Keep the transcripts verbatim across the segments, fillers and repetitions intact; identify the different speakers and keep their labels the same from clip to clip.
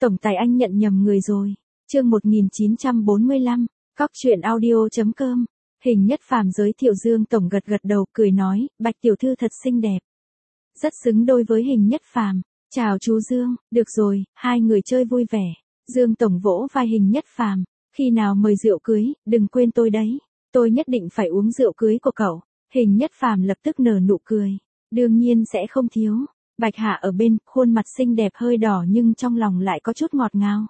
Speaker 1: Tổng tài anh nhận nhầm người rồi. Chương một nghìn chín trăm bốn mươi lăm, Cóc truyện audio chấm com. Hình Nhất Phàm giới thiệu Dương Tổng gật gật đầu, cười nói, Bạch tiểu thư thật xinh đẹp. Rất xứng đôi với Hình Nhất Phàm. Chào chú Dương, được rồi, hai người chơi vui vẻ. Dương Tổng vỗ vai Hình Nhất Phàm, khi nào mời rượu cưới, đừng quên tôi đấy. Tôi nhất định phải uống rượu cưới của cậu. Hình Nhất Phàm lập tức nở nụ cười. Đương nhiên sẽ không thiếu. Bạch Hạ ở bên, khuôn mặt xinh đẹp hơi đỏ nhưng trong lòng lại có chút ngọt ngào.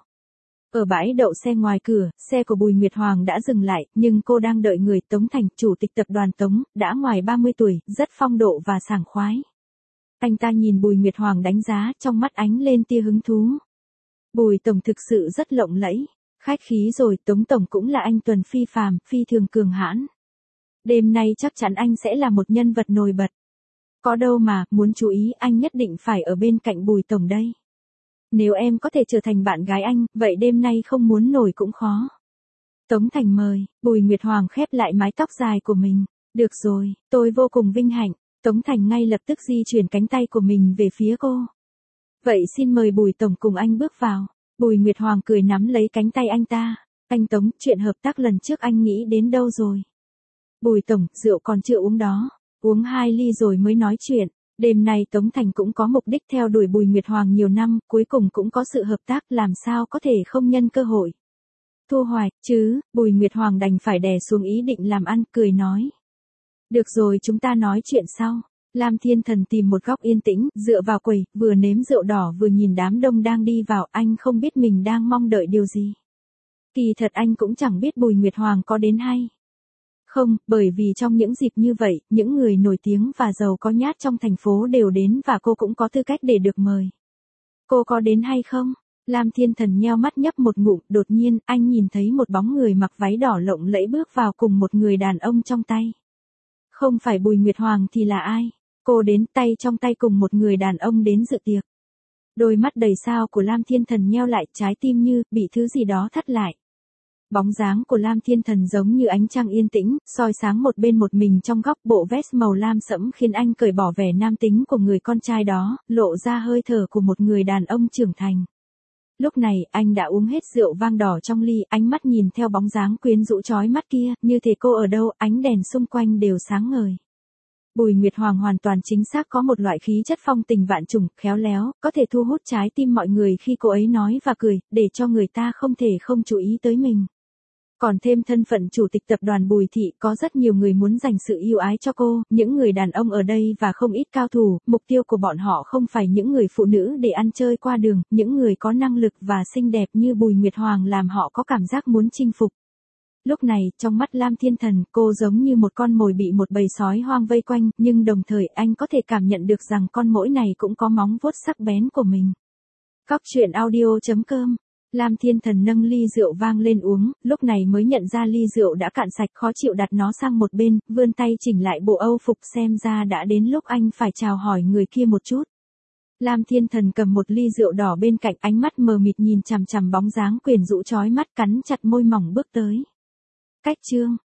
Speaker 1: Ở bãi đậu xe ngoài cửa, xe của Bùi Nguyệt Hoàng đã dừng lại, nhưng cô đang đợi người. Tống Thành, chủ tịch tập đoàn Tống, đã ngoài ba mươi tuổi, rất phong độ và sảng khoái. Anh ta nhìn Bùi Nguyệt Hoàng đánh giá, trong mắt ánh lên tia hứng thú. Bùi Tổng thực sự rất lộng lẫy. Khách khí rồi, Tống Tổng cũng là anh tuần phi phàm, phi thường cường hãn. Đêm nay chắc chắn anh sẽ là một nhân vật nổi bật. Có đâu mà, muốn chú ý, anh nhất định phải ở bên cạnh Bùi Tổng đây. Nếu em có thể trở thành bạn gái anh, vậy đêm nay không muốn nổi cũng khó. Tống Thành mời, Bùi Nguyệt Hoàng khép lại mái tóc dài của mình. Được rồi, tôi vô cùng vinh hạnh. Tống Thành ngay lập tức di chuyển cánh tay của mình về phía cô. Vậy xin mời Bùi Tổng cùng anh bước vào. Bùi Nguyệt Hoàng cười nắm lấy cánh tay anh ta. Anh Tống, chuyện hợp tác lần trước anh nghĩ đến đâu rồi? Bùi Tổng, rượu còn chưa uống đó. Uống hai ly rồi mới nói chuyện. Đêm nay Tống Thành cũng có mục đích theo đuổi Bùi Nguyệt Hoàng nhiều năm, cuối cùng cũng có sự hợp tác, làm sao có thể không nhân cơ hội. Thu hoài, chứ, Bùi Nguyệt Hoàng đành phải đè xuống ý định làm ăn, cười nói. Được rồi, chúng ta nói chuyện sau. Lam Thiên Thần tìm một góc yên tĩnh, dựa vào quầy, vừa nếm rượu đỏ vừa nhìn đám đông đang đi vào, anh không biết mình đang mong đợi điều gì. Kỳ thật anh cũng chẳng biết Bùi Nguyệt Hoàng có đến hay không, bởi vì trong những dịp như vậy, những người nổi tiếng và giàu có nhát trong thành phố đều đến và cô cũng có tư cách để được mời. Cô có đến hay không? Lam Thiên Thần nheo mắt nhấp một ngụm, đột nhiên, anh nhìn thấy một bóng người mặc váy đỏ lộng lẫy bước vào cùng một người đàn ông trong tay. Không phải Bùi Nguyệt Hoàng thì là ai? Cô đến tay trong tay cùng một người đàn ông đến dự tiệc. Đôi mắt đầy sao của Lam Thiên Thần nheo lại, trái tim như bị thứ gì đó thắt lại. Bóng dáng của Lam Thiên Thần giống như ánh trăng yên tĩnh, soi sáng một bên một mình trong góc, bộ vest màu lam sẫm khiến anh cởi bỏ vẻ nam tính của người con trai đó, lộ ra hơi thở của một người đàn ông trưởng thành. Lúc này, anh đã uống hết rượu vang đỏ trong ly, ánh mắt nhìn theo bóng dáng quyến rũ chói mắt kia, như thể cô ở đâu, ánh đèn xung quanh đều sáng ngời. Bùi Nguyệt Hoàng hoàn toàn chính xác có một loại khí chất phong tình vạn trùng, khéo léo, có thể thu hút trái tim mọi người khi cô ấy nói và cười, để cho người ta không thể không chú ý tới mình. Còn thêm thân phận chủ tịch tập đoàn Bùi Thị, có rất nhiều người muốn dành sự yêu ái cho cô, những người đàn ông ở đây và không ít cao thủ, mục tiêu của bọn họ không phải những người phụ nữ để ăn chơi qua đường, những người có năng lực và xinh đẹp như Bùi Nguyệt Hoàng làm họ có cảm giác muốn chinh phục. Lúc này, trong mắt Lam Thiên Thần, cô giống như một con mồi bị một bầy sói hoang vây quanh, nhưng đồng thời anh có thể cảm nhận được rằng con mỗi này cũng có móng vuốt sắc bén của mình. Cóc truyện audio chấm com. Lam Thiên Thần nâng ly rượu vang lên uống, lúc này mới nhận ra ly rượu đã cạn sạch, khó chịu đặt nó sang một bên, vươn tay chỉnh lại bộ âu phục, xem ra đã đến lúc anh phải chào hỏi người kia một chút. Lam Thiên Thần cầm một ly rượu đỏ bên cạnh, ánh mắt mờ mịt nhìn chằm chằm bóng dáng quyến rũ chói mắt, cắn chặt môi mỏng bước tới. Cách chương,